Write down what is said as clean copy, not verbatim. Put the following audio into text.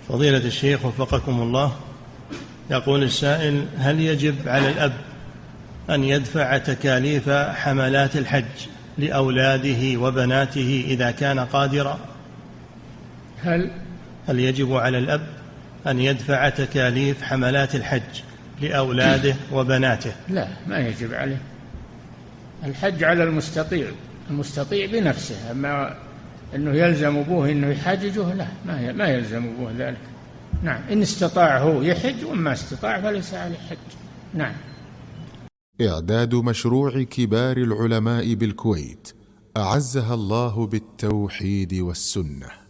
فضيلة الشيخ وفقكم الله، يقول السائل: هل يجب على الأب أن يدفع تكاليف حملات الحج لأولاده وبناته إذا كان قادرا؟ هل يجب على الأب أن يدفع تكاليف حملات الحج لأولاده وبناته؟ لا، ما يجب عليه. الحج على المستطيع بنفسه، أما أنه يلزم أبوه أنه يحججه، لا، ما يلزم أبوه ذلك. نعم، إن استطاع هو يحج، وما استطاع فليس عليه حج. نعم. إعداد مشروع كبار العلماء بالكويت أعزها الله بالتوحيد والسنة.